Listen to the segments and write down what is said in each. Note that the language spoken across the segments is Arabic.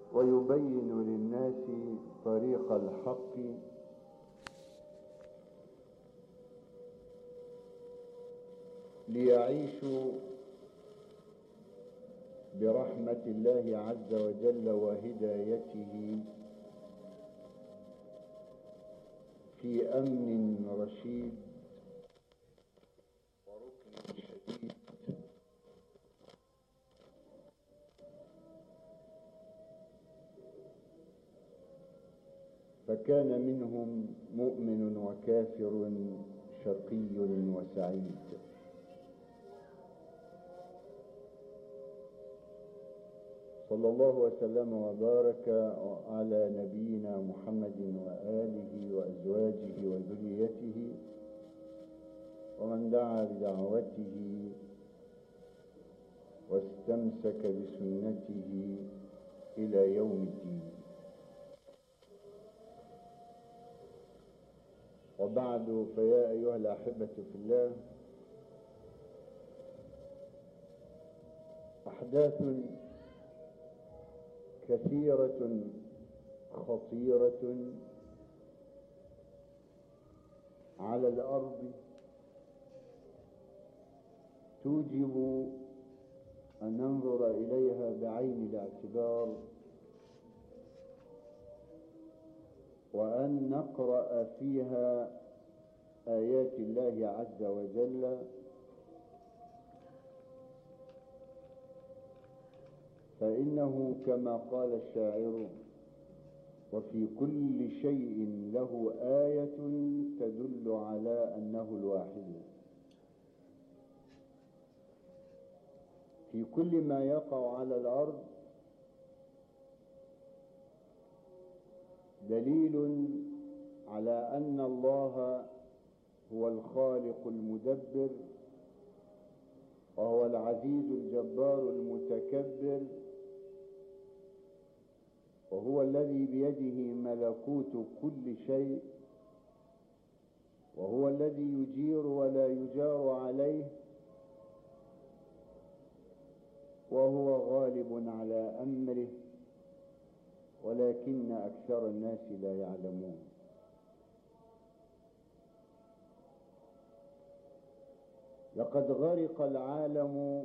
ويبين للناس طريق الحق ليعيشوا برحمة الله عز وجل وهدايته في أمن رشيد وركن شديد. فكان منهم مؤمن وكافر، شقي وسعيد. صلى الله وسلم وبارك على نبينا محمد وآله وأزواجه وذريته ومن دعا بدعوته واستمسك بسنته إلى يوم الدين. وبعد، فيا أيها الأحبة في الله، أحداث كثيرة خطيرة على الأرض توجب أن ننظر إليها بعين الاعتبار، وأن نقرأ فيها آيات الله عز وجل، فإنه كما قال الشاعر: وفي كل شيء له آية تدل على أنه الواحد. في كل ما يقع على الأرض دليل على أن الله هو الخالق المدبر، وهو العزيز الجبار المتكبر، وهو الذي بيده ملكوت كل شيء، وهو الذي يجير ولا يجار عليه، وهو غالب على أمره، ولكن أكثر الناس لا يعلمون. لقد غرق العالم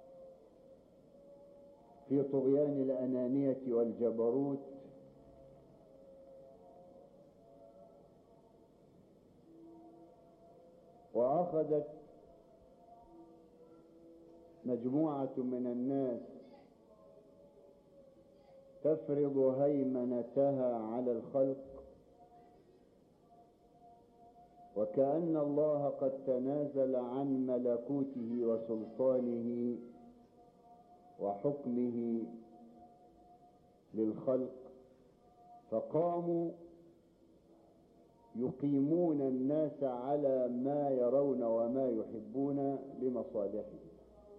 في طغيان الأنانية والجبروت، وأخذت مجموعة من الناس تفرض هيمنتها على الخلق، وكأن الله قد تنازل عن ملكوته وسلطانه وحكمه للخلق، فقاموا يقيمون الناس على ما يرون وما يحبون لمصالحهم.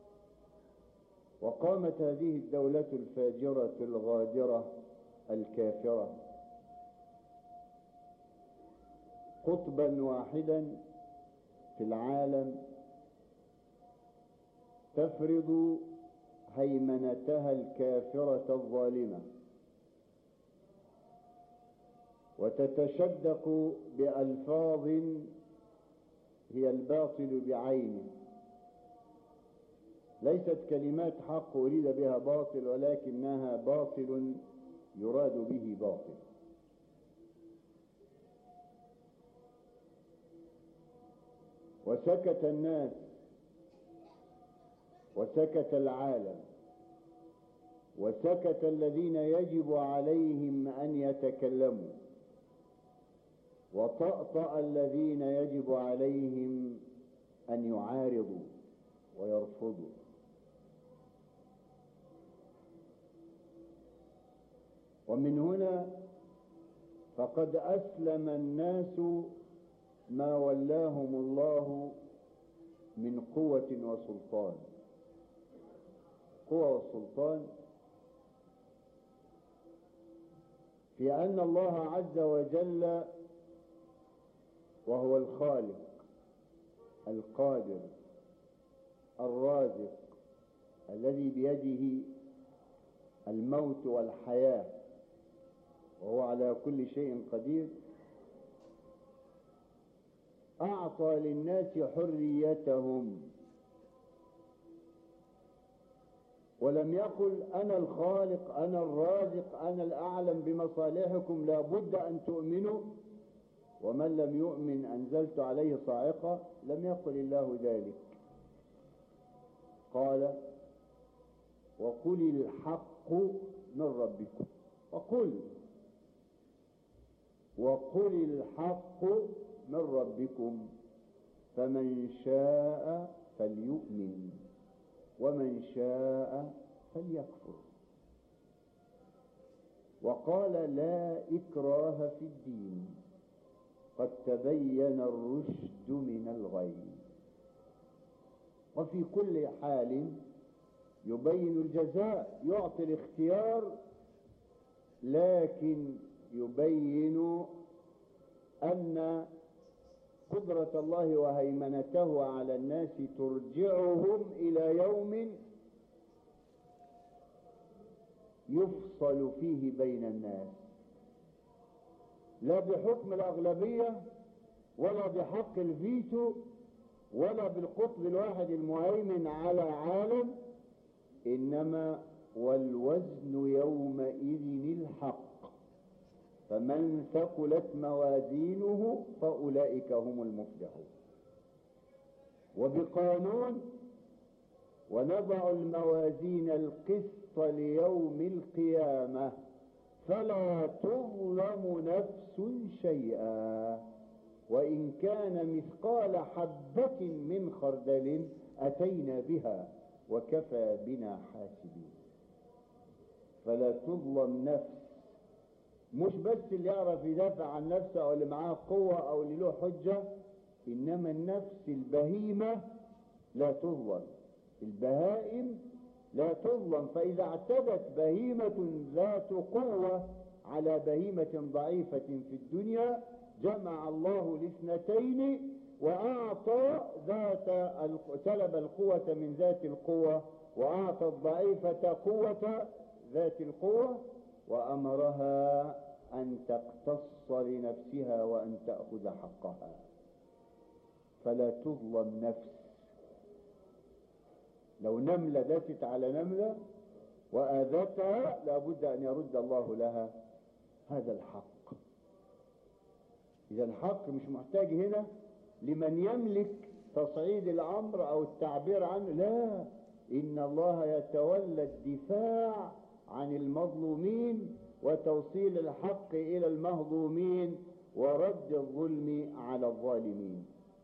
وقامت هذه الدولة الفاجرة الغادرة الكافرة قطبا واحدا في العالم تفرض هيمنتها الكافرة الظالمة، وتتشدق بألفاظ هي الباطل بعينه، ليست كلمات حق أريد بها باطل، ولكنها باطل يراد به باطل. وسكت الناس وسكت العالم وسكت الذين يجب عليهم أن يتكلموا، وطأطأ الذين يجب عليهم أن يعارضوا ويرفضوا. ومن هنا فقد أسلم الناس ما ولاهم الله من قوة وسلطان. قوة والسلطان في أن الله عز وجل وهو الخالق القادر الرازق الذي بيده الموت والحياة وهو على كل شيء قدير، أعطى للناس حريتهم، ولم يقل أنا الخالق أنا الرازق أنا الأعلم بمصالحكم لا بد أن تؤمنوا، ومن لم يؤمن أنزلت عليه صاعقة. لم يقل الله ذلك، قال وقل الحق من ربكم، وقل الحق من ربكم فمن شاء فليؤمن ومن شاء فليكفر. وقال لا إكراه في الدين قد تبين الرشد من الغي. وفي كل حال يبين الجزاء، يعطي الاختيار، لكن يبين أن قدرة الله وهيمنته على الناس ترجعهم إلى يوم يفصل فيه بين الناس، لا بحكم الأغلبية ولا بحق الفيتو ولا بالقطب الواحد المهيمن على عالم، إنما والوزن يومئذ الحق، فمن ثقلت موازينه فأولئك هم المفلحون. وبقانون ونضع الموازين القسط ليوم القيامة فلا تظلم نفس شيئا وإن كان مثقال حبة من خردل أتينا بها وكفى بنا حاسبين. فلا تظلم نفس، مش بس اللي يعرف يدافع عن نفسه أو اللي معاه قوة أو اللي له حجة، إنما النفس البهيمة لا تظلم، البهائم لا تظلم. فإذا اعتدت بهيمة ذات قوة على بهيمة ضعيفة في الدنيا جمع الله الاثنتين وأعطى سلب القوة من ذات القوة وأعطى الضعيفة قوة ذات القوة وأمرها أن تقتص لنفسها وأن تأخذ حقها. فلا تظلم نفس. لو نملة دست على نملة وآذتها لابد أن يرد الله لها هذا الحق. إذا الحق مش محتاج هنا لمن يملك تصعيد الأمر أو التعبير عنه، لا، إن الله يتولى الدفاع عن المظلومين وتوصيل الحق إلى المهضومين ورد الظلم على الظالمين.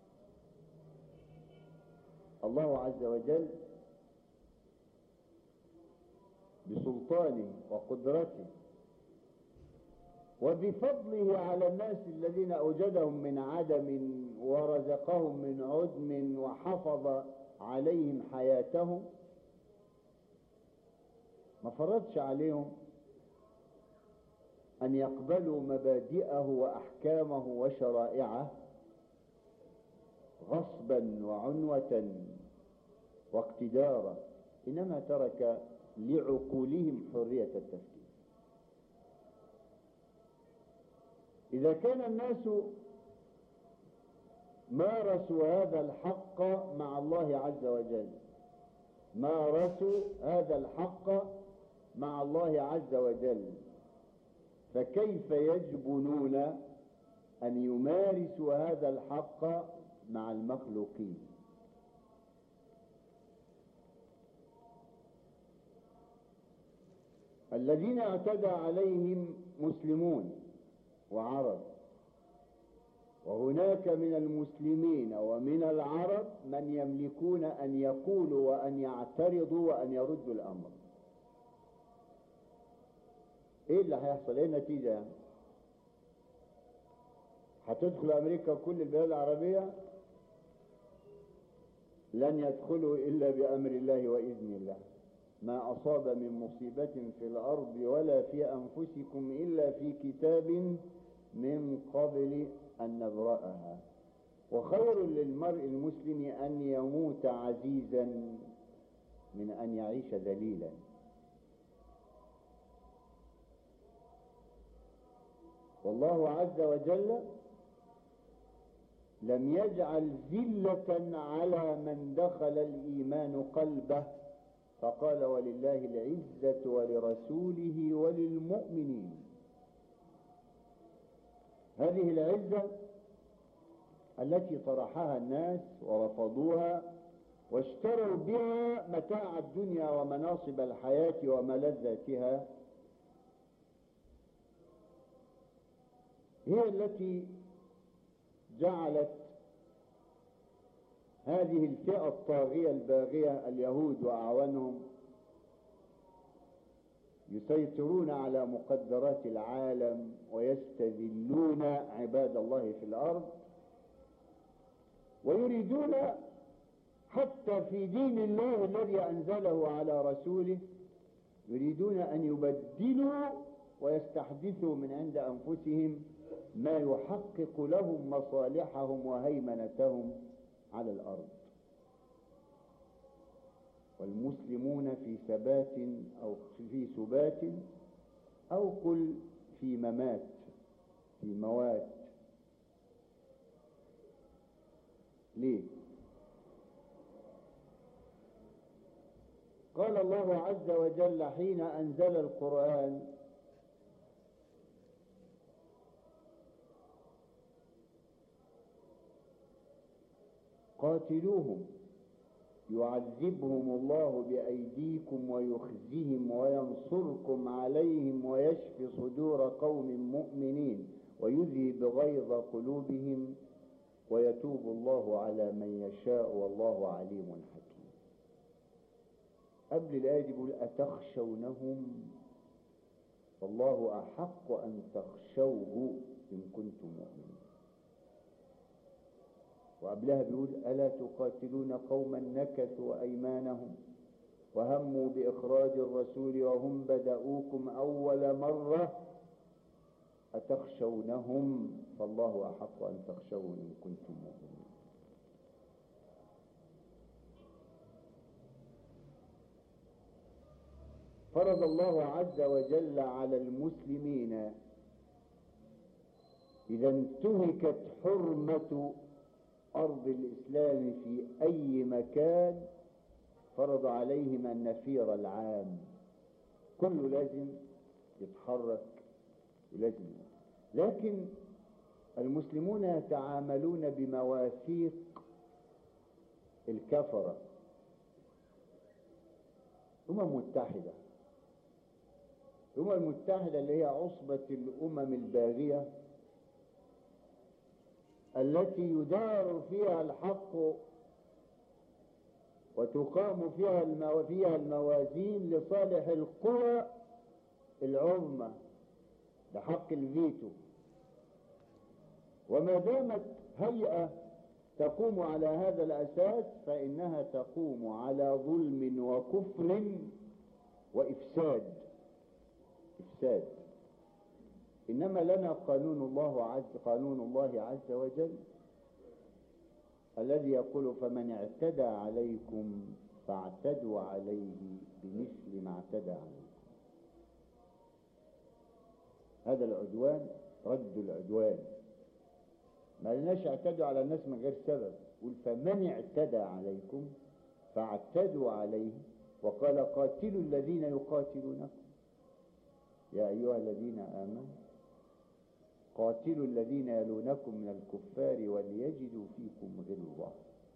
الله عز وجل بسلطانه وقدرته وبفضله على الناس الذين أوجدهم من عدم ورزقهم من عدم وحفظ عليهم حياتهم، ما فرضش عليهم أن يقبلوا مبادئه وأحكامه وشرائعه غصبا وعنوة واقتدارا، إنما ترك لعقولهم حرية التفكير. إذا كان الناس مارسوا هذا الحق مع الله عز وجل، مارسوا هذا الحق مع الله عز وجل، فكيف يجبنون أن يمارسوا هذا الحق مع المخلوقين؟ الذين اعتدى عليهم مسلمون وعرب، وهناك من المسلمين ومن العرب من يملكون أن يقولوا وأن يعترضوا وأن يردوا الأمر. ايه اللي هيحصل؟ ايه النتيجة يعني؟ هتدخل امريكا وكل البلاد العربية؟ لن يدخلوا الا بامر الله واذن الله. ما اصاب من مصيبة في الارض ولا في انفسكم الا في كتاب من قبل ان نبرأها. وخير للمرء المسلم ان يموت عزيزا من ان يعيش ذليلا. والله عز وجل لم يجعل ذلة على من دخل الإيمان قلبه، فقال ولله العزة ولرسوله وللمؤمنين. هذه العزة التي طرحها الناس ورفضوها واشتروا بها متاع الدنيا ومناصب الحياة وملذاتها، هي التي جعلت هذه الفئة الطاغية الباغية اليهود وأعوانهم يسيطرون على مقدرات العالم ويستذلون عباد الله في الأرض، ويريدون حتى في دين الله الذي أنزله على رسوله يريدون أن يبدلوا ويستحدثوا من عند أنفسهم ما يحقق لهم مصالحهم وهيمنتهم على الأرض. والمسلمون في ثبات أو في سبات أو قل في ممات، في موات. ليه؟ قال الله عز وجل حين أنزل القرآن: قاتلوهم يعذبهم الله بأيديكم ويخزهم وينصركم عليهم ويشفي صدور قوم مؤمنين ويذهب غيظ قلوبهم ويتوب الله على من يشاء والله عليم حكيم. قبل الآية دي بيقول: أتخشونهم؟ فالله أحق أن تخشوه إن كنتم مؤمنين. وقبلها بيقول: ألا تقاتلون قوما نكثوا أيمانهم وهموا بإخراج الرسول وهم بدؤوكم أول مرة أتخشونهم؟ فالله أحق أن تخشوه إن كنتم مؤمنين. فرض الله عز وجل على المسلمين إذا انتهكت حرمة أرض الإسلام في أي مكان، فرض عليهم النفير العام، كله لازم يتحرك ولازم. لكن المسلمون يتعاملون بمواثيق الكفرة. متحدة، المتحدة اللي هي عصبة الأمم الباغية التي يدار فيها الحق وتقام فيها الموازين لصالح القوى العظمى بحق الفيتو. وما دامت هيئة تقوم على هذا الأساس فإنها تقوم على ظلم وكفر وإفساد. إنما لنا قانون الله عز وجل الذي يقول: فمن اعتدى عليكم فاعتدوا عليه بمثل ما اعتدى عليكم. هذا العدوان رد العدوان. ما لناش اعتدوا على الناس من غير سبب. قل: فمن اعتدى عليكم فاعتدوا عليه. وقال: قاتلوا الذين يقاتلونكم يا أيها الذين آمنوا قاتلوا الذين يلونكم من الكفار وليجدوا فيكم غلظة.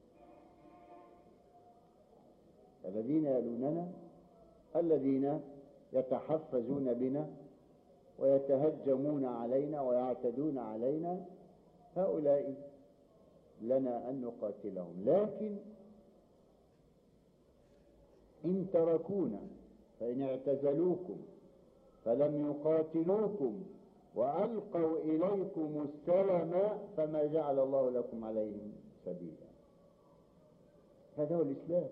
الذين يلوننا الذين يتحفزون بنا ويتهجمون علينا ويعتدون علينا، هؤلاء لنا أن نقاتلهم. لكن إن تركونا، فإن اعتزلوكم فلم يقاتلوكم وألقوا إليكم السلم فما جعل الله لكم عليهم سبيلا. هذا هو الإسلام.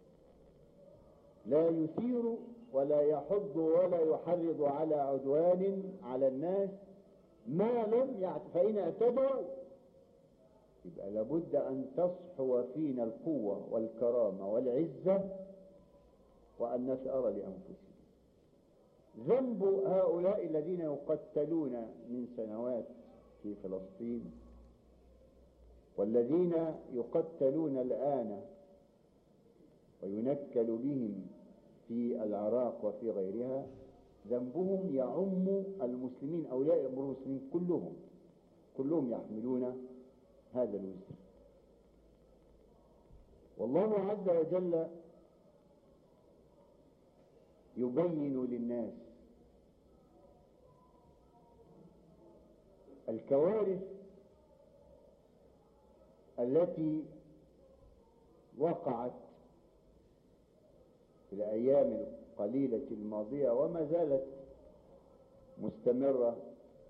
لا يثير ولا يحض ولا يحرض على عدوان على الناس ما لم فإن اعتدوا يبقى لابد أن تصحو فينا القوة والكرامة والعزة وأن نثأر لأنفسنا. ذنب هؤلاء الذين يقتلون من سنوات في فلسطين والذين يقتلون الآن وينكل بهم في العراق وفي غيرها، ذنبهم يعم المسلمين، أولياء أمور المسلمين كلهم يحملون هذا الوزر. والله عز وجل يبين للناس الكوارث التي وقعت في الأيام القليلة الماضية وما زالت مستمرة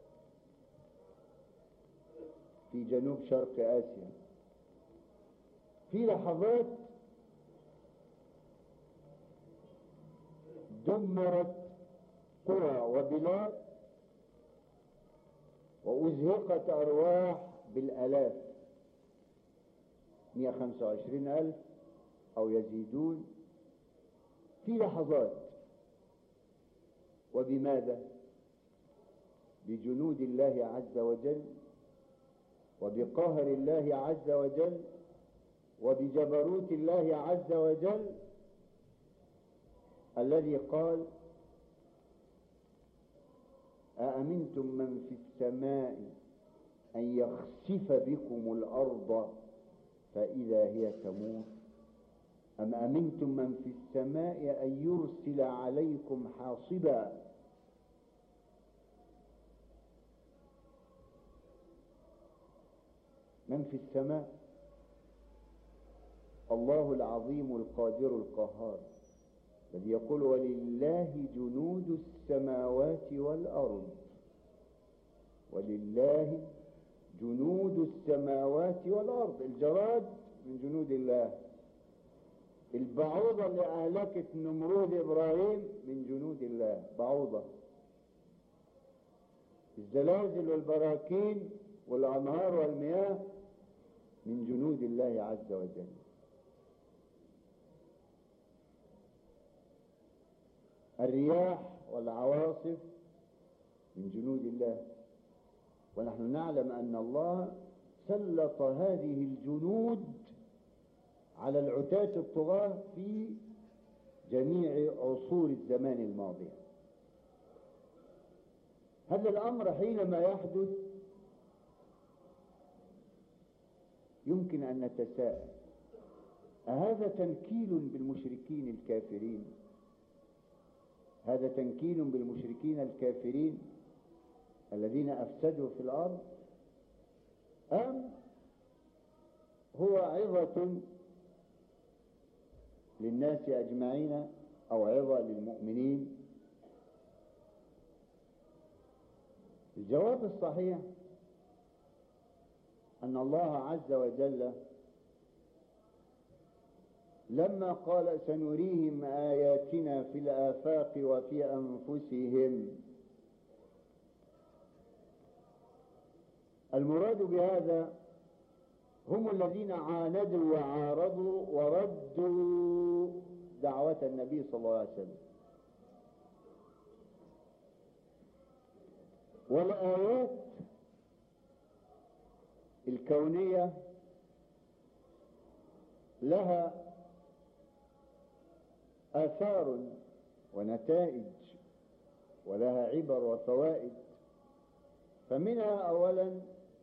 في جنوب شرق آسيا. في لحظات دمرت قرى وبلاد وأزهقت أرواح بالآلاف، 125,000 أو يزيدون في لحظات. وبماذا؟ بجنود الله عز وجل وبقهر الله عز وجل وبجبروت الله عز وجل الذي قال: أأمنتم من في السماء أن يخسف بكم الأرض فإذا هي تمور أم أمنتم من في السماء أن يرسل عليكم حاصبا. من في السماء؟ الله العظيم القادر القهار الذي يقول: ولله جنود السماوات والأرض. ولله جنود السماوات والأرض. الجراد من جنود الله، البعوضة اللي أهلكت نمرود إبراهيم من جنود الله، بعوضة. الزلازل والبراكين والأنهار والمياه من جنود الله عز وجل. الرياح والعواصف من جنود الله. ونحن نعلم أن الله سلط هذه الجنود على العتاة الطغاة في جميع عصور الزمان الماضية. هذا الأمر حينما يحدث يمكن أن نتساءل: أهذا تنكيل بالمشركين الكافرين؟ هذا تنكيل بالمشركين الكافرين الذين أفسدوا في الأرض، أم هو عظة للناس أجمعين أو عظة للمؤمنين؟ الجواب الصحيح أن الله عز وجل لما قال: سنريهم آياتنا في الآفاق وفي أنفسهم، المراد بهذا هم الذين عاندوا وعارضوا وردوا دعوة النبي صلى الله عليه وسلم. والآيات الكونية لها آثار ونتائج ولها عبر وفوائد. فمنها أولا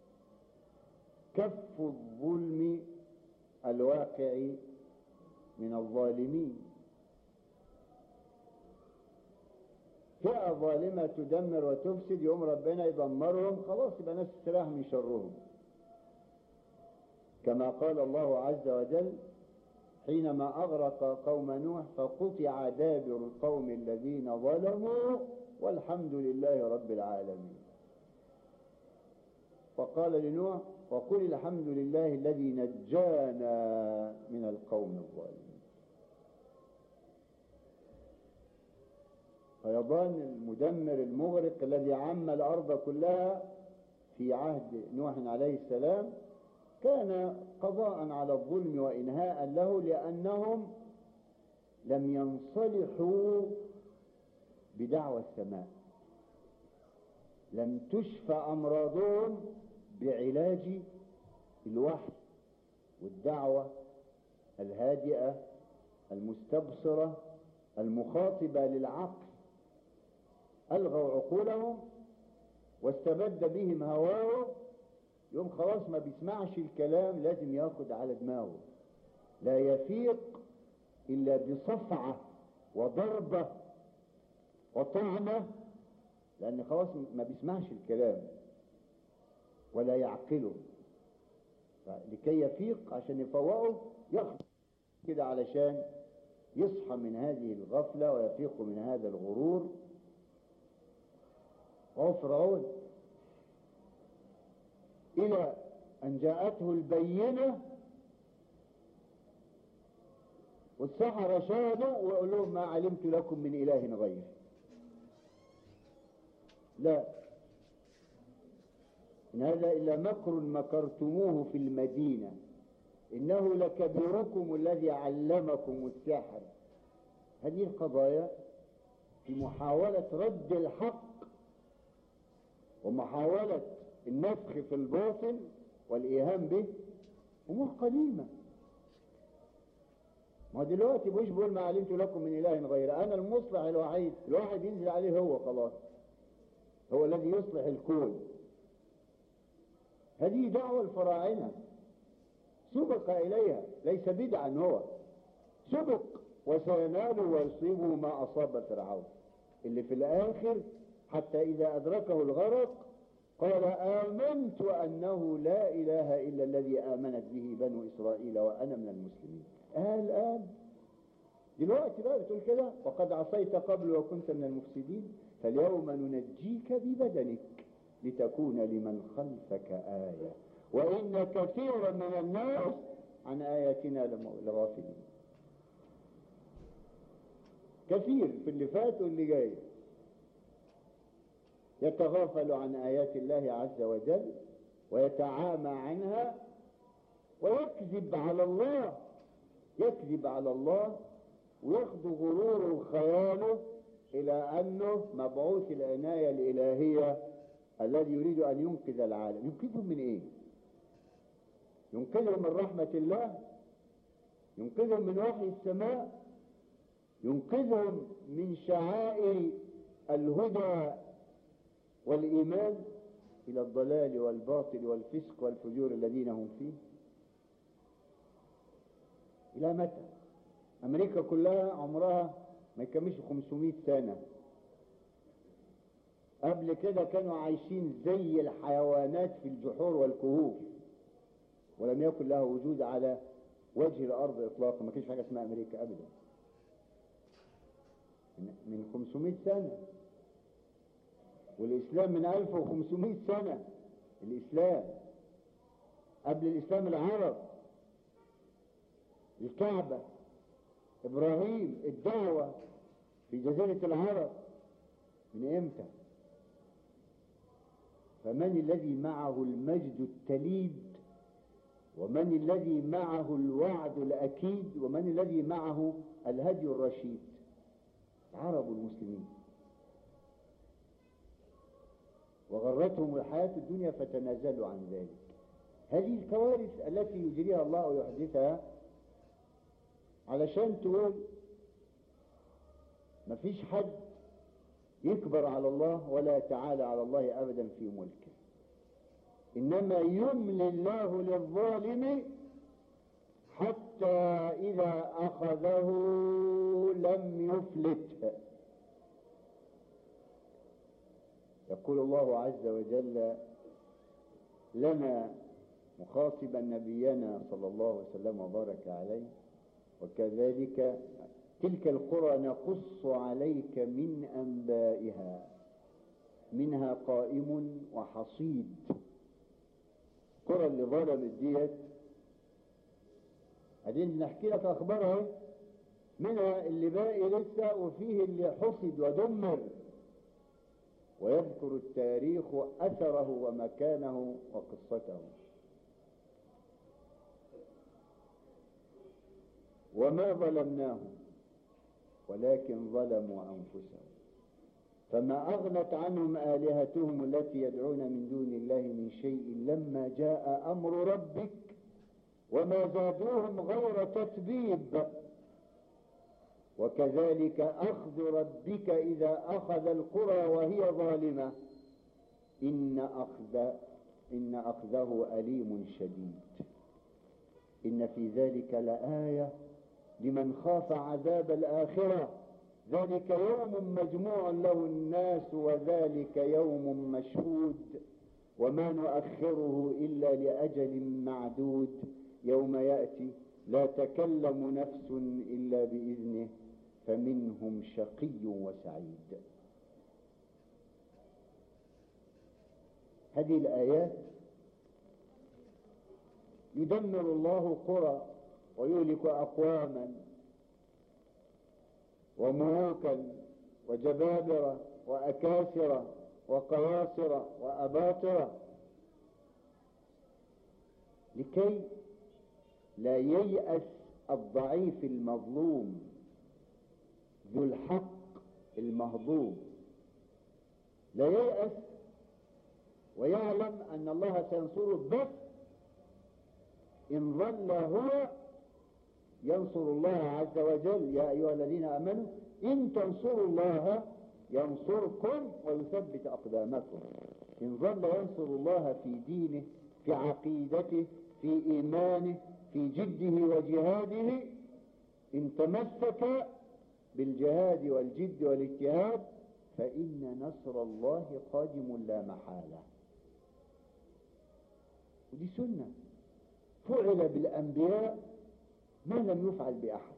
كف الظلم الواقع من الظالمين. فئة ظالمة تدمر وتفسد، يوم ربنا يدمرهم، خلاص يبقى ناس استراح من شرهم، كما قال الله عز وجل حينما أغرق قوم نوح: فقطع دابر القوم الذين ظلموا والحمد لله رب العالمين. فقال لنوح: وقل الحمد لله الذي نجانا من القوم الظالمين. فيضان المدمر المغرق الذي عم الأرض كلها في عهد نوح عليه السلام كان قضاء على الظلم وإنهاء له، لأنهم لم ينصلحوا بدعوى السماء، لم تشفى أمراضهم بعلاج الوحي والدعوة الهادئة المستبصرة المخاطبة للعقل. ألغوا عقولهم واستبد بهم هواه، يوم خلاص ما بيسمعش الكلام لازم ياخد على دماغه، لا يفيق إلا بصفعة وضربة وطعنة، لأن خلاص ما بيسمعش الكلام ولا يعقله. لكي يفيق عشان يفوقه ياخد كده علشان يصحى من هذه الغفلة ويفيق من هذا الغرور. وهو فرعون إلى أن جاءته البينة والسحرة شاهدوا ويقول لهم ما علمت لكم من إله غيري. لا، إن هذا إلا مكر مكرتموه في المدينة إنه لكبيركم الذي علمكم السحر. هذه القضايا في محاولة رد الحق ومحاولة النفخ في الباطل والإيهام به أمور قديمة. ما دلوقتي بوش بيقول ما علمت لكم من إله غير أنا المصلح الوحيد، الواحد ينزل عليه هو خلاص، هو الذي يصلح الكون. هذه دعوة الفراعنة سبق إليها، ليس بدعا، هو سبق وسينال ويصيبه ما أصاب فرعون، اللي في الآخر حتى إذا أدركه الغرق قال آمنت أنه لا إله إلا الذي آمنت به بنو إسرائيل وأنا من المسلمين. الآن دلوقتي بقى بتقول كده وقد عصيت قبل وكنت من المفسدين فاليوم ننجيك ببدنك لتكون لمن خلفك آية وإن كثيرا من الناس عن آياتنا لغافلين. كثير في اللي فات واللي جاي يتغافل عن آيات الله عز وجل ويتعامى عنها ويكذب على الله، يكذب على الله وياخذ غروره وخياله إلى أنه مبعوث العناية الإلهية الذي يريد أن ينقذ العالم. ينقذهم من إيه؟ ينقذهم من رحمة الله، ينقذهم من وحي السماء، ينقذهم من شعائر الهدى والإيمان إلى الضلال والباطل والفسق والفجور الذين هم فيه. إلى متى؟ أمريكا كلها عمرها ما يكملش 500 سنة. قبل كده كانوا عايشين زي الحيوانات في الجحور والكهوف ولم يكن لها وجود على وجه الأرض إطلاقا. ما كانش حاجة اسمها أمريكا أبدا من 500 سنة. والإسلام من 1500 سنة. الإسلام قبل الإسلام العرب، الكعبة، إبراهيم، الدعوة في جزيرة العرب من إمتى؟ فمن الذي معه المجد التليد ومن الذي معه الوعد الأكيد ومن الذي معه الهدي الرشيد؟ العرب المسلمين. وغرتهم الحياة الدنيا فتنازلوا عن ذلك. هذه الكوارث التي يجريها الله ويحدثها علشان تقول مفيش حد يكبر على الله ولا يتعالى على الله أبدا في ملكه، إنما يملي الله للظالم حتى إذا أخذه لم يفلته. يقول الله عز وجل لنا مخاطبا نبينا صلى الله عليه وسلم وبارك عليه وكذلك تلك القرى نقص عليك من أنبائها منها قائم وحصيد. القرى اللي ظلمت ديت عايزين نحكي لك أخبارها، منها اللي باقي لسه وفيه اللي حصد ودمر، ويذكر التاريخ أثره ومكانه وقصته. وما ظلمناهم ولكن ظلموا أنفسهم فما أغنت عنهم آلهتهم التي يدعون من دون الله من شيء لما جاء أمر ربك وما زادوهم غير تتبيب وكذلك أخذ ربك إذا أخذ القرى وهي ظالمة إن أخذه أليم شديد. إن في ذلك لآية لمن خاف عذاب الآخرة ذلك يوم مجموع له الناس وذلك يوم مشهود وما نؤخره إلا لأجل معدود يوم يأتي لا تكلم نفس إلا بإذنه فمنهم شقي وسعيد. هذه الآيات يدمر الله قرى ويهلك أقواما وملوكا وجبابرة وأكاسرة وقياصرة وأباطرة لكي لا ييأس الضعيف المظلوم ذو الحق المهضوم، لا ييأس ويعلم أن الله سينصره بس إن ظل هو ينصر الله عز وجل. يا أيها الذين آمنوا إن تنصروا الله ينصركم ويثبت أقدامكم. إن ظل ينصر الله في دينه في عقيدته في إيمانه في جده وجهاده إن تمسك بالجهاد والجد والاجتهاد فإن نصر الله قادم لا محالة. ودي سنة فعل بالأنبياء ما لم يفعل بأحد.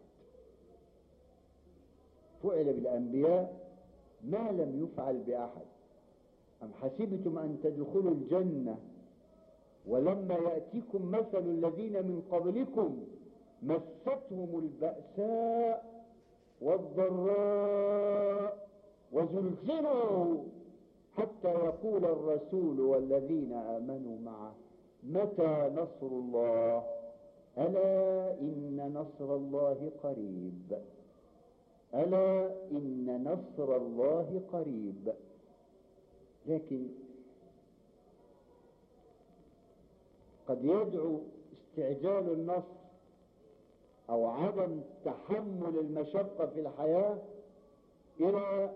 فعل بالأنبياء ما لم يفعل بأحد. أم حسبتم أن تدخلوا الجنة ولما يأتيكم مثل الذين من قبلكم مستهم البأساء والضراء وزلزلوا حتى يقول الرسول والذين آمنوا معه متى نصر الله ألا إن نصر الله قريب. ألا إن نصر الله قريب. لكن قد يدعو استعجال النصر أو عدم تحمل المشقة في الحياة إلى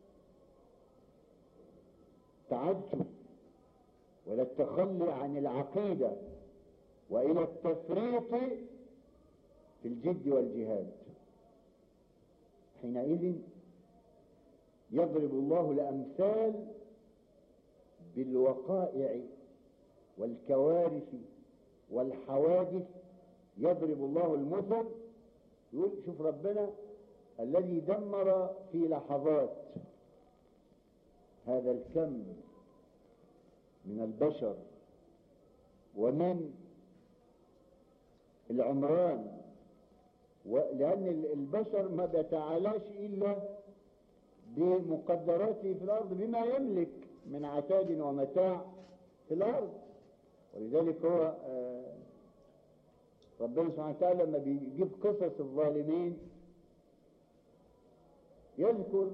تعجب وإلى التخلي عن العقيدة وإلى التفريط في الجد والجهاد. حينئذ يضرب الله الأمثال بالوقائع والكوارث والحوادث. يضرب الله المثل يقول شوف ربنا الذي دمر في لحظات هذا الكم من البشر ومن العمران، لأن البشر ما بيتعالاش إلا بمقدراته في الأرض بما يملك من عتاد ومتاع في الأرض. ولذلك هو ربنا سبحانه وتعالى لما بيجيب قصص الظالمين يذكر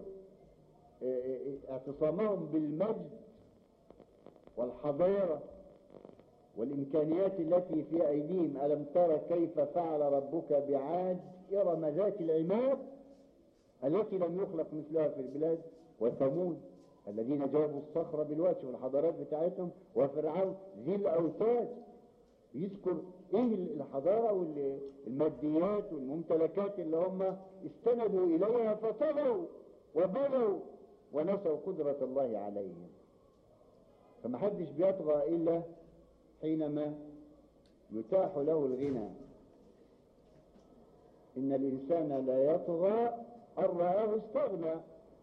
اعتصامهم بالمجد والحضارة والإمكانيات التي في أيديهم. ألم تر كيف فعل ربك بعاد إرم ذات العماد التي لم يخلق مثلها في البلاد وثمود الذين جابوا الصخرة بالوادي والحضارات بتاعتهم وفرعون ذي الأوتاد. يذكر ايه الحضارة والماديات والممتلكات اللي هم استندوا إليها فطغوا وبغوا ونسوا قدرة الله عليهم. فمحدش بيطغى إلا حينما يتاح له الغنى. إن الإنسان لا يطغى أن رآه استغنى.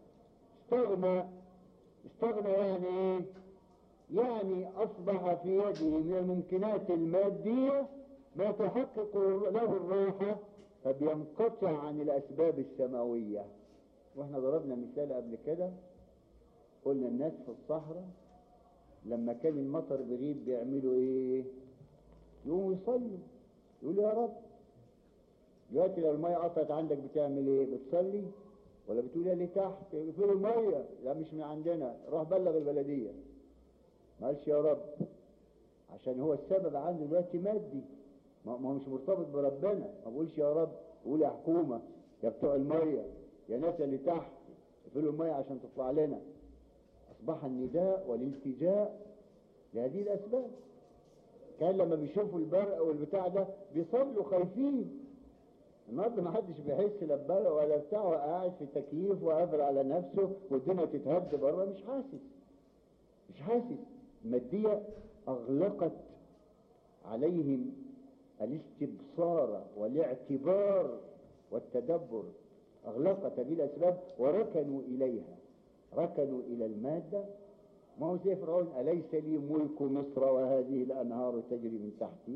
استغنى يعني إيه؟ يعني أصبح في يده من الممكنات المادية ما تحقق له الراحة فبينقطع عن الأسباب السماوية. واحنا ضربنا مثال قبل كده قلنا الناس في الصحراء لما كان المطر بيغيب بيعملوا ايه؟ يقوموا يصلوا يقولوا يا رب. دلوقتي لو المية قطعت عندك بتعمل ايه؟ بتصلي ولا بتقول يا اللي تحت اقفلوا الميه، لا مش من عندنا، روح بلغ البلديه. ما قالش يا رب، عشان هو السبب عنده دلوقتي مادي، ما هو مش مرتبط بربنا. ما بقولش يا رب، بقول يا حكومه، يا بتوع الميه، يا ناس اللي تحت اقفلوا الميه عشان تطلع لنا. اصبح النداء والالتجاء لهذه الاسباب. كان لما بيشوفوا البرق والبتاع ده بيصلوا خايفين. النهارده ما حدش بيحس لا ببرق ولا بتاع، وقاعد في تكييف وقافل على نفسه والدنيا تتهد بره، مش حاسس. الماديه اغلقت عليهم الاستبصار والاعتبار والتدبر، أغلقت هذه الأسباب وركنوا إليها، ركنوا إلى المادة. ما هو زي فرعون، أليس لي ملك مصر وهذه الأنهار تجري من تحتي؟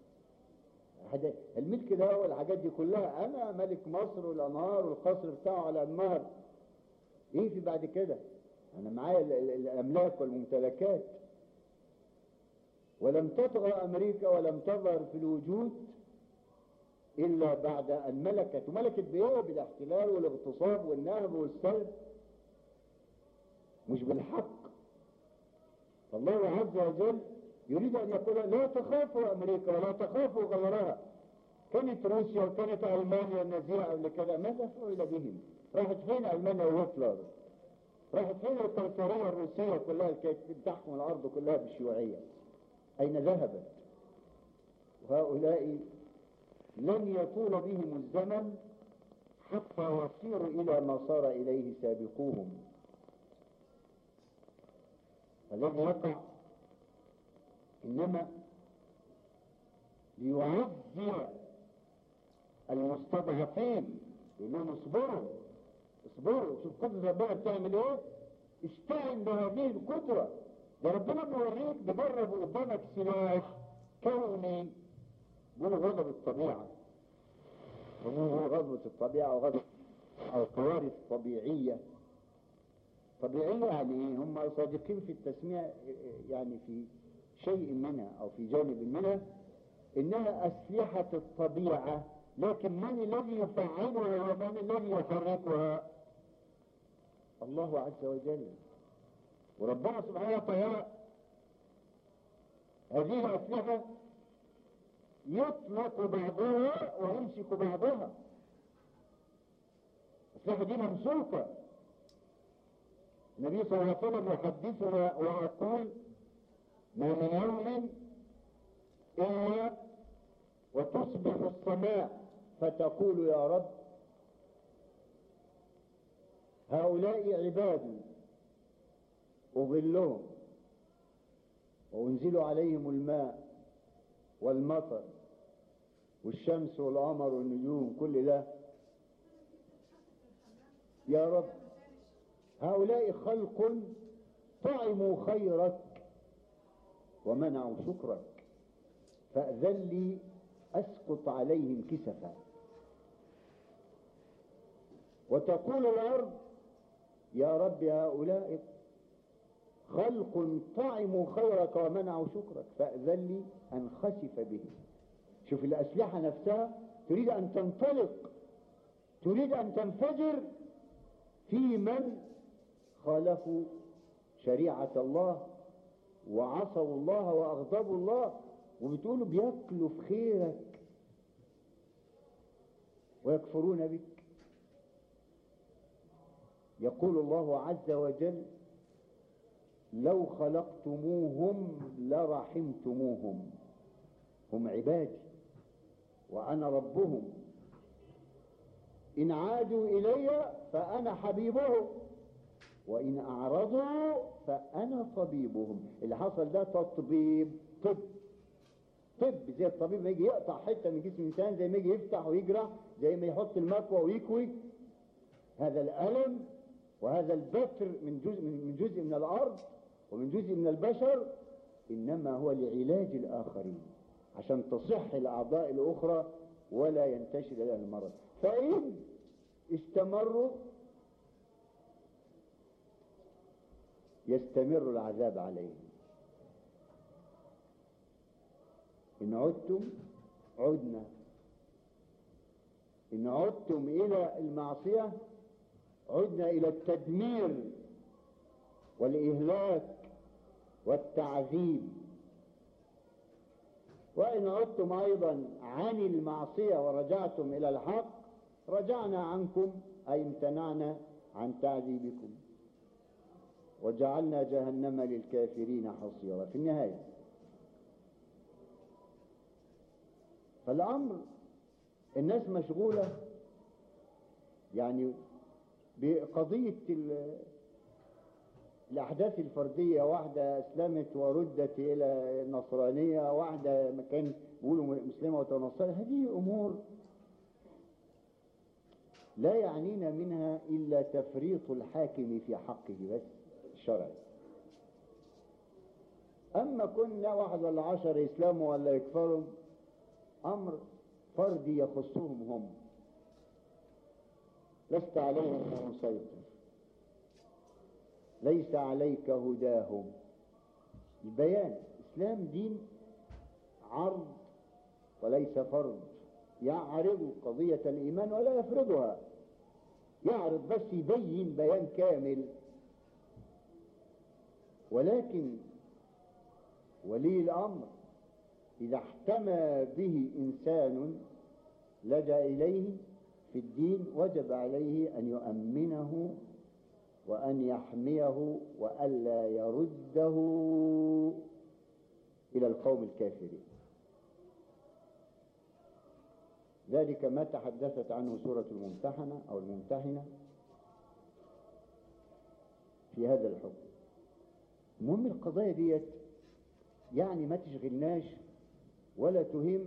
الملك ده والحاجات دي كلها، أنا ملك مصر والأنهار والقصر بتاعه على النهر، إيه في بعد كده؟ أنا معايا الأملاك والممتلكات. ولم تطغى أمريكا ولم تظهر في الوجود إلا بعد أن ملكت بإيه؟ بالاحتلال والاغتصاب والنهب والسلب، مش بالحق. فالله عز وجل يريد أن يقول لا تخافوا أمريكا ولا تخافوا غيرها. كانت روسيا وكانت ألمانيا النازية قبل كده، ماذا فعل بهم؟ راحت فين ألمانيا وهتلر؟ راحت فين القيصرية الروسية كلها اللي كانت بتحكم الأرض كلها بالشيوعية؟ أين ذهبت؟ وهؤلاء لن يطول بهم الزمن حتى يصيروا إلى ما صار إليه سابقوهم. الذي يقع إنما ليعزي المستضعفين، يقول لهم اصبروا، شوف قدرة ربنا بتعمل ايه؟ استعن بهذه القدرة. ده ربنا بيوريك، بجرب قدامك سلاح كوني، بيقولوا غضب الطبيعة، غضبة الطبيعة وغضب أو كوارث طبيعية. يعني ايه؟ هم صادقين في التسمية، يعني في شيء منها أو في جانب منها إنها أسلحة الطبيعة، لكن من الذي يفعلها ومن الذي يحركها؟ الله عز وجل. وربنا سبحانه وتعالى هذه الأسلحة يطلق بعضها ويمسك بعضها. الأسلحة دي ممسوكة. النبي صلى الله عليه وسلم يحدثنا ويقول ما من يوم إلا وتصبح السماء فتقول يا رب هؤلاء عبادي أظلهم وأنزل عليهم الماء والمطر والشمس والقمر والنجوم، كل ده يا رب هؤلاء خلق طعموا خيرك ومنعوا شكرك، فأذن لي أسقط عليهم كسفا. وتقول الأرض يا رب هؤلاء خلق طعموا خيرك ومنعوا شكرك، فأذن لي أن خسف بهم. شوف الأسلحة نفسها تريد أن تنطلق، تريد أن تنفجر في من خالفوا شريعة الله وعصوا الله وأغضبوا الله، وبتقولوا بيأكلوا في خيرك ويكفرون بك. يقول الله عز وجل لو خلقتموهم لرحمتموهم، هم عبادي وأنا ربهم، إن عادوا إلي فأنا حبيبهم وإن أعرضوا فأنا طبيبهم. اللي حصل ده تطبيب، طب زي الطبيب ما يجي يقطع حتة من جسم الإنسان، زي ما يجي يفتح ويجرح، زي ما يحط المكوى ويكوي. هذا الألم وهذا البتر من جزء من الأرض ومن جزء من البشر إنما هو لعلاج الآخرين عشان تصح الأعضاء الأخرى ولا ينتشر لها المرض. فإن استمروا يستمر العذاب عليهم. إن عدتم عدنا، إن عدتم إلى المعصية عدنا إلى التدمير والإهلاك والتعذيب. وإن عدتم أيضا عن المعصية ورجعتم إلى الحق رجعنا عنكم، أي امتنعنا عن تعذيبكم وجعلنا جهنم للكافرين حصيرا. في النهاية فالأمر الناس مشغولة يعني بقضية الأحداث الفردية، واحدة أسلمت وردت إلى النصرانية، واحدة كان بيقولوا مسلمة وتنصرت. هذه أمور لا يعنينا منها إلا تفريط الحاكم في حقه بس الشرعي. أما كنا واحد ولا 10 يسلموا ولا يكفروا أمر فردي يخصهم هم، لست عليهم مسيطر، ليس عليك هداهم. البيان إسلام دين عرض وليس فرض، يعرض قضية الإيمان ولا يفرضها، يعرض بس يبين بيان كامل. ولكن ولي الأمر إذا احتمى به إنسان لجأ إليه في الدين وجب عليه أن يؤمنه وأن يحميه وألا يرده إلى القوم الكافرين. ذلك ما تحدثت عنه سورة الممتحنة أو الممتحنة في هذا الحكم. المهم القضايا ديت يعني ما تشغلناش ولا تهم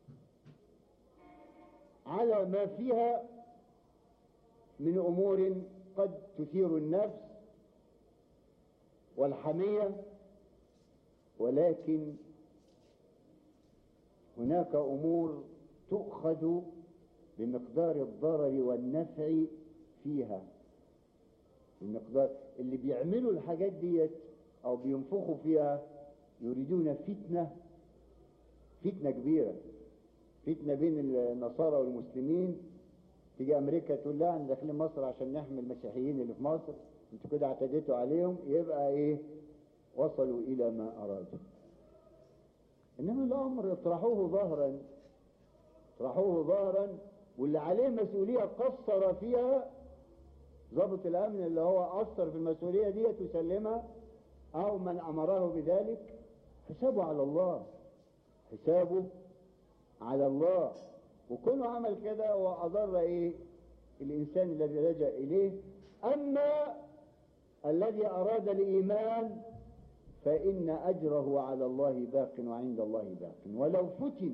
على ما فيها من أمور قد تثير النفس والحمية، ولكن هناك أمور تؤخذ بمقدار الضرر والنفع فيها. المقدار اللي بيعملوا الحاجات ديت أو بينفخوا فيها يريدون فتنة كبيرة، فتنة بين النصارى والمسلمين. تيجي أمريكا تقول لا احنا داخلين مصر عشان نحمي المسيحيين اللي في مصر، انتوا كده اعتديتوا عليهم، يبقى ايه وصلوا إلى ما أرادوا. إنما الأمر اطرحوه ظهرا، واللي عليه مسؤولية قصر فيها ضابط الأمن اللي هو قصر في المسؤولية دي تسلمها أو من أمره بذلك، حسابه على الله. وكونه عمل كده وأضر إيه الإنسان الذي لجأ إليه. أما الذي أراد الإيمان فإن أجره على الله باق وعند الله باق، ولو فتن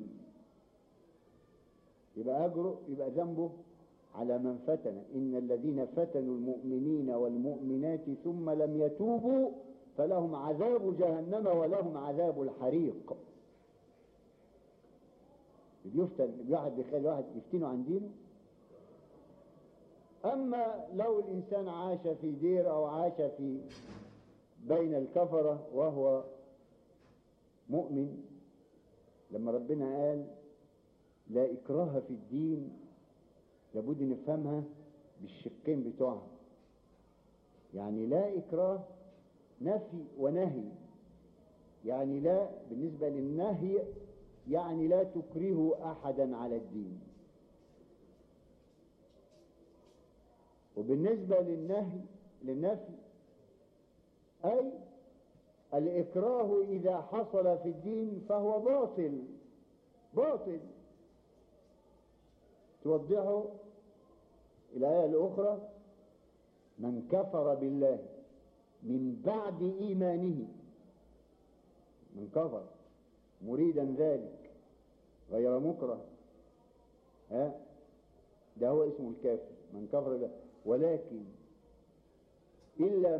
يبقى أجره، يبقى ذنبه على من فتن. إن الذين فتنوا المؤمنين والمؤمنات ثم لم يتوبوا فلهم عذاب جهنم ولهم عذاب الحريق. بيفتن واحد بيخلي واحد يفتنه عن دينه. أما لو الإنسان عاش في دير أو عاش في بين الكفرة وهو مؤمن، لما ربنا قال لا إكراه في الدين لابد نفهمها بالشقين بتوعها. يعني لا إكراه نفي ونهي، يعني لا بالنسبة للنهي يعني لا تكرهوا أحدا على الدين، وبالنسبة للنفي أي الإكراه إذا حصل في الدين فهو باطل. توضحه الآية الأخرى: من كفر بالله من بعد إيمانه، من كفر مريدا ذلك غير مكره، ده هو اسمه الكافر، من كفر بالله. ولكن إلا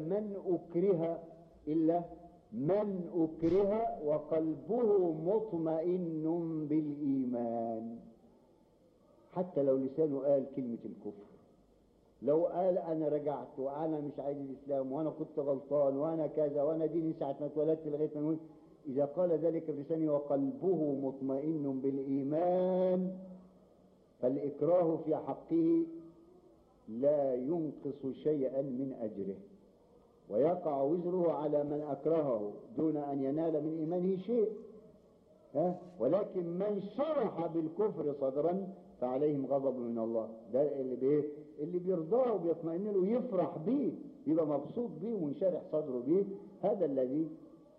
من أكره وقلبه مطمئن بالإيمان. حتى لو لسانه قال كلمة الكفر، لو قال أنا رجعت وأنا مش عايز الإسلام وأنا كنت غلطان وأنا كذا وأنا ديني ساعة ما اتولدت لغاية ما نقول، إذا قال ذلك بلسانه وقلبه مطمئن بالإيمان فالإكراه في حقه لا ينقص شيئا من أجره، ويقع وزره على من أكرهه دون أن ينال من إيمانه شيء. ولكن من شرح بالكفر صدرا فعليهم غضب من الله. ده اللي بيرضاه وبيطمئن له يفرح به، يبقى مبسوط به ومنشرح صدره به، هذا الذي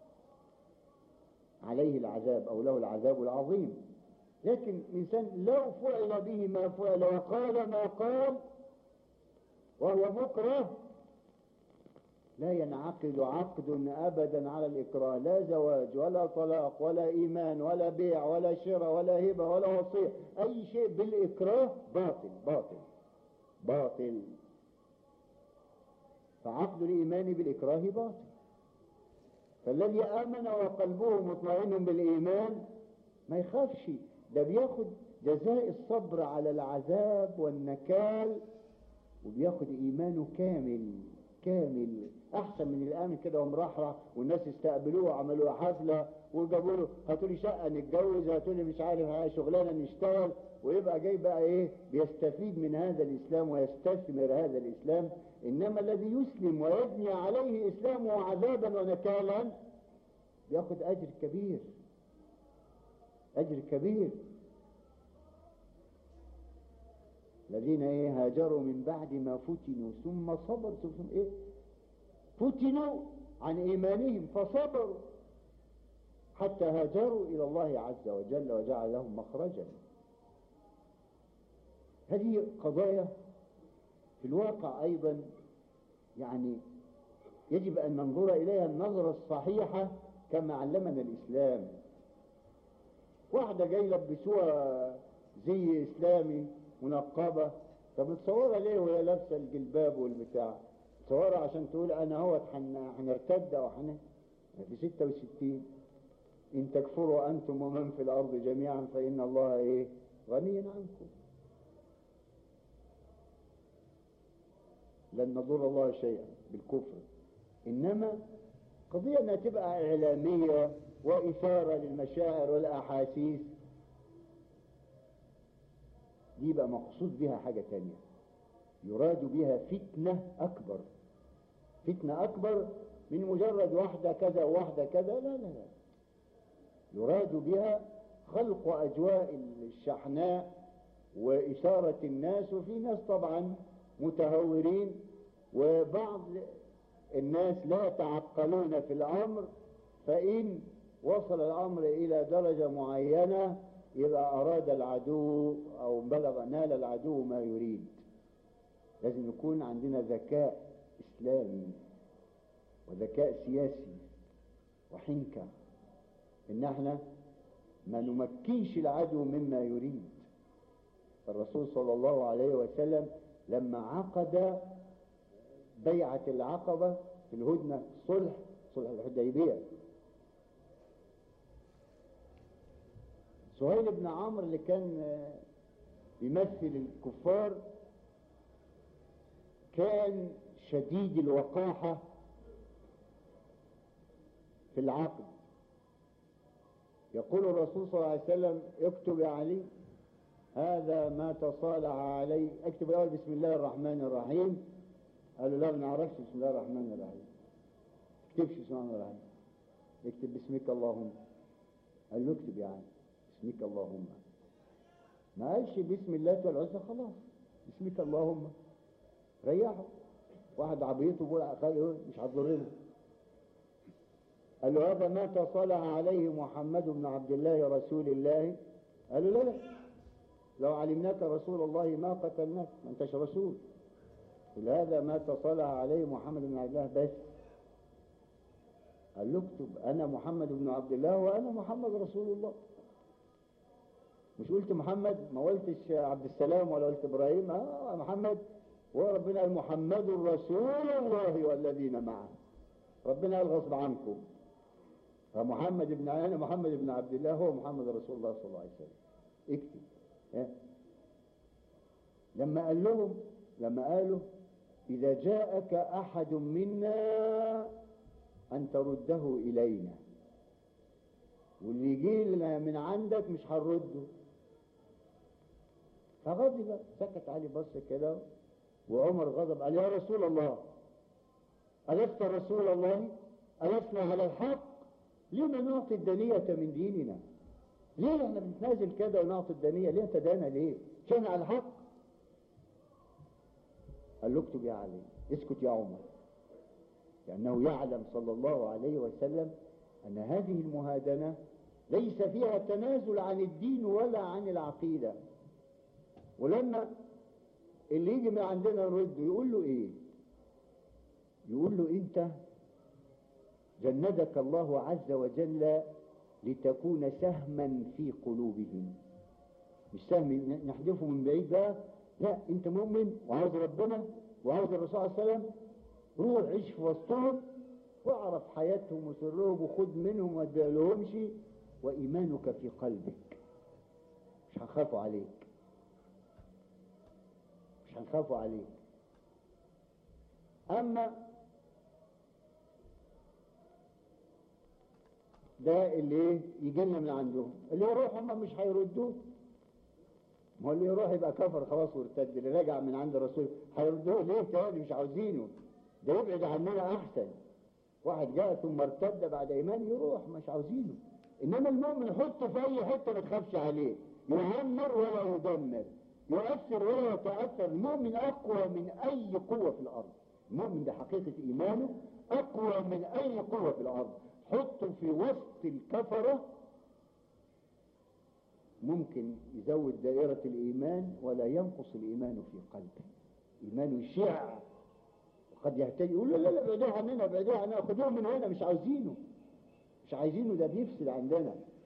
عليه العذاب أو له العذاب العظيم. لكن الإنسان لو فعل به ما فعل وقال ما قال وهو مكره، لا ينعقد عقد أبدا على الإكراه، لا زواج ولا طلاق ولا إيمان ولا بيع ولا شراء ولا هبة ولا وصية، أي شيء بالإكراه باطل باطل باطل. فعقد الإيمان بالإكراه باطل. فالذي آمن وقلبه مطمئن بالإيمان ما يخافش، ده بياخد جزاء الصبر على العذاب والنكال، وبياخد إيمانه كامل كامل، أحسن من الآمن كده ومرحرح والناس استقبلوه وعملوا حفلة وجابوا له هاتوا لي شقة نتجوز، هاتوا لي مش عارف شغلانة نشتغل، ويبقى جاي بقى إيه بيستفيد من هذا الإسلام ويستثمر هذا الإسلام. إنما الذي يسلم ويبني عليه إسلامه عذابا ونكالا بياخد أجر كبير، أجر كبير. الذين هاجروا من بعد ما فتنوا ثم صبروا ثم فتنوا عن إيمانهم فصبروا حتى هاجروا إلى الله عز وجل وجعل لهم مخرجا. هذه قضايا في الواقع أيضا يعني يجب أن ننظر إليها النظرة الصحيحة كما علمنا الإسلام. واحدة جاي لبسوها زي إسلامي منقبة، طب تصورها ليه وهي لابسة الجلباب والبتاع؟ تصورها عشان تقول أنا هو هنرتد أو في 66 إن تكفروا أنتم ومن في الأرض جميعا فإن الله غني عنكم، لن نضر الله شيئا بالكفر. إنما قضية أنها تبقى إعلامية وإثارة للمشاعر والأحاسيس، دي بقى مقصود بها حاجة تانية، يراد بها فتنة أكبر، فتنة أكبر من مجرد واحدة كذا وواحدة كذا، لا لا لا، يراد بها خلق أجواء الشحناء وإثارة الناس. وفي ناس طبعا متهورين وبعض الناس لا يتعقلون في الأمر، فإن وصل الأمر إلى درجة معينة يبقى أراد العدو أو نال العدو ما يريد. لازم يكون عندنا ذكاء إسلامي وذكاء سياسي وحنكة، إن احنا ما نمكنش العدو مما يريد. الرسول صلى الله عليه وسلم لما عقد بيعة العقبة في الهدنة صلح الحديبية، سهيل بن عمرو اللي كان يمثل الكفار كان شديد الوقاحة في العقد. يقول الرسول صلى الله عليه وسلم اكتب يا علي هذا ما تصالح عليه، اكتب الأول بسم الله الرحمن الرحيم. قال له لا ما نعرفش بسم الله الرحمن الرحيم، اكتبش بسم الله الرحمن الرحيم، اكتب باسمك اللهم. قال له اكتب يا علي باسمك اللهم. ما قالش بسم الله والعزى، خلاص باسمك اللهم ريحه. واحد عبيط وبيقول مش هتضرنا. قال له هذا ما تصالح عليه محمد بن عبد الله رسول الله. قال له لا لو علمناك رسول الله ما قتلناك، ما انتش رسول. قال هذا ما تصالح عليه محمد بن عبد الله بس. قال له اكتب انا محمد بن عبد الله وانا محمد رسول الله. مش قلت محمد، ما قلتش عبد السلام ولا قلت ابراهيم، محمد. وربنا قال محمد رسول الله والذين معه، ربنا قال غصب عنكم. فمحمد بن انا محمد بن عبد الله هو محمد رسول الله صلى الله عليه وسلم. اكتب. لما قالوا اذا جاءك احد منا ان ترده الينا، واللي يجي لنا من عندك مش هنرده. فغضب، سكت علي بص كده وعمر غضب عليه: يا رسول الله، ألست رسول الله؟ ألسنا على الحق؟ لما نعطي الدنية من ديننا؟ ليه احنا بنتنازل كده ونعطي الدنية؟ ليه تدانا؟ ليه؟ عشان على الحق. قال له: اكتب يا علي، اسكت يا عمر، لأنه يعلم صلى الله عليه وسلم أن هذه المهادنة ليس فيها تنازل عن الدين ولا عن العقيدة. ولما اللي يجي من عندنا يرد يقول له ايه؟ يقول له: انت جندك الله عز وجل لتكون سهما في قلوبهم، مش سهم نحدفه من بعيد بقى، لا، انت مؤمن وعاوز ربنا وعاوز الرسول صلى الله عليه وسلم، روح عيش في وسطهم واعرف حياتهم وسرهم وخد منهم وما تبيعلهمش، وايمانك في قلبك، مش هنخافوا عليك، مش هنخافوا عليك. اما ده اللي يجي لنا من عندهم، اللي يروح هم مش هيردوه، ما هو اللي يروح يبقى كفر خلاص وارتد، اللي راجع من عند الرسول هيردوه ليه تاني؟ مش عاوزينه، ده يبعد عننا احسن. واحد جاء ثم ارتد بعد ايمان يروح، مش عاوزينه. انما المؤمن حطه في اي حته ما تخافش عليه، يعمر ولا يدمر، يؤثر ولا يتاثر. المؤمن اقوى من اي قوه في الارض، المؤمن ده حقيقه ايمانه اقوى من اي قوه في الارض. حطه في وسط الكفره ممكن يزود دائرة الإيمان ولا ينقص الإيمان في قلبه، إيمانه يشع، وقد يهتدي يقول: لا لا لا، بعدوها عننا، بعدوها عننا، خدوه من هنا، مش عاوزينه، مش عايزينه، ده بيفسد عندنا.